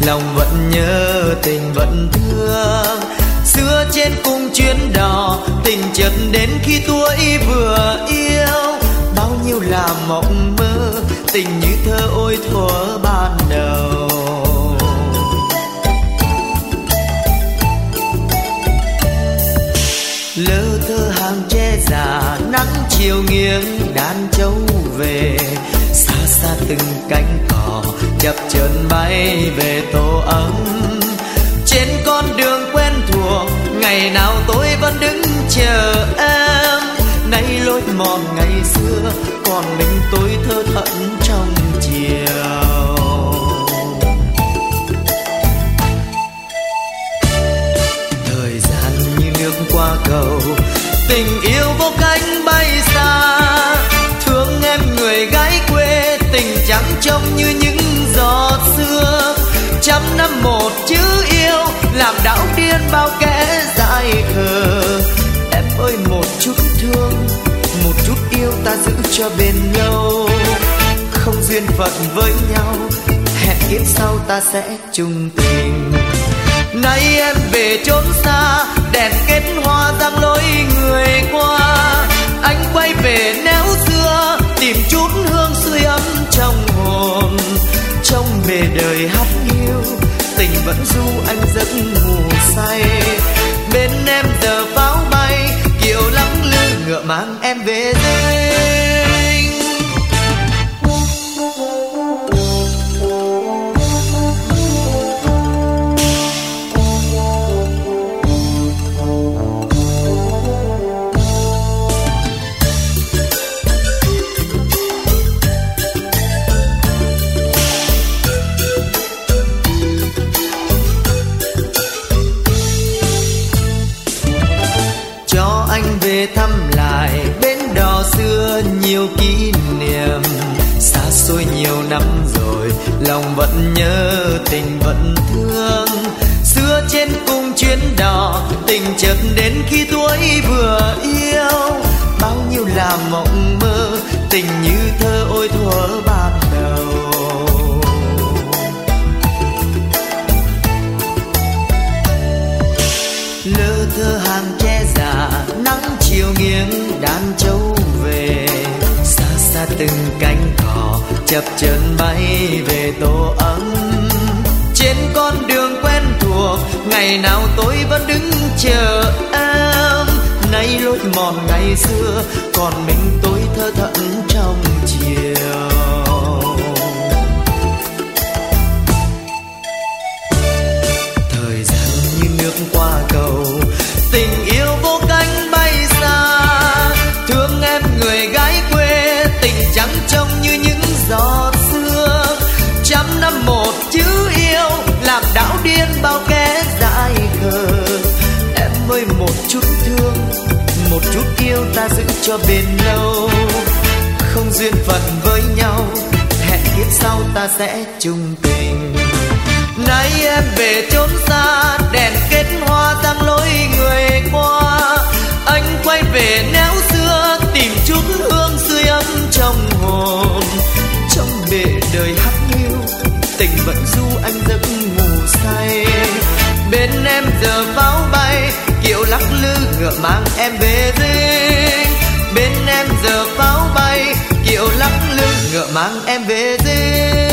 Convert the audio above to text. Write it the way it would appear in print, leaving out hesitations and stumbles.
lòng vẫn nhớ tình vẫn thương. Xưa trên cung chuyến đò, tình chợt đến khi tuổi vừa yêu. Bao nhiêu là mộng mơ, tình như thơ ôi thuở ban đầu. Lơ thơ hàng tre già, nắng chiều nghiêng đàn trâu về. Xa xa từng cánh cò chập chờn bay về tổ ấm. Trên con đường quen thuộc, ngày nào tôi vẫn đứng chờ em. Nay lối mòn ngày xưa, còn mình tôi thơ thẫn trong chiều. Thời gian như nước qua cầu, tình yêu vô cánh bay xa. Thương em người gái quê, tình trắng trông như những giọt sương. Trăm năm một chữ yêu, làm đảo điên bao kẻ dại khờ. Em ơi một chút thương, một chút yêu ta giữ cho bền lâu. Không duyên phận với nhau, hẹn kiếp sau ta sẽ chung tình. Nay em về chốn xa, đèn kết hoa giăng lối người qua. Anh quay về néo xưa, tìm chút hương sưởi ấm trong hồn. Trong bề đời hát hiu, tình vẫn du anh giấc ngủ say. Bên em giờ pháo bay, kiệu lắng lư ngựa mang em về dinh. Về thăm lại bến đò xưa nhiều kỷ niệm. Xa xôi nhiều năm rồi, lòng vẫn nhớ tình vẫn thương. Xưa trên cung chuyến đò, tình chợt đến khi tuổi vừa yêu. Bao nhiêu là mộng mơ, tình như thơ ôi thuở ban đầu. Lơ thơ hàng tre già, nắng chiều nghiêng đàn trâu về. Xa xa từng cánh cò chập chờn bay về tổ ấm. Trên con đường quen thuộc, ngày nào tôi vẫn đứng chờ em. Nay lối mòn ngày xưa, còn mình tôi thơ thẫn trong chiều. Thời gian như nước qua cầu, tình yêu vô cánh bay xa. Thương em người gái quê, tình trắng trông như những giọt sương. Trăm năm một chữ yêu, làm đảo điên bao kẻ dại khờ. Em ơi một chút thương, một chút yêu ta giữ cho bền lâu. Không duyên phận với nhau, hẹn kiếp sau ta sẽ chung tình. Nay em về chốn xa, đèn kết hoa giăng lối người qua. Anh quay về néo xưa, tìm chút hương sưởi ấm trong hồn. Trong bề đời hắt hiu, tình vẫn du anh giấc ngủ say. Bên em giờ pháo bay, kiệu lắc lư ngựa mang em về dinh. Bên em giờ pháo bay, kiệu lắc lư ngựa mang em về dinh.